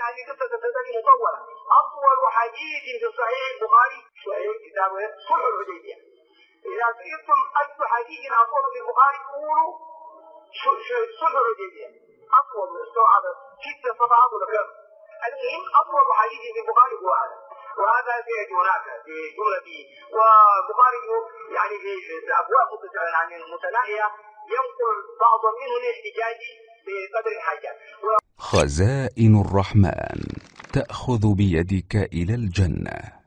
هذه قصة تنتهي مطولة. أطول حديث في صحيح البخاري صحيح كتاب صلح الحديبية. إذا سئلتم أي حديث أطول في البخاري قولوا صلح الحديبية، أطول استوعب 6 صفحات ولا كم. المهم أطول حديث في البخاري هو هذا، وهذا سيأتي هناك في جملته. والبخاري يعني في أبواب متناهية ينقل بعض منه للاحتجاج بقدر الحاجات. خزائن الرحمن تأخذ بيدك إلى الجنة.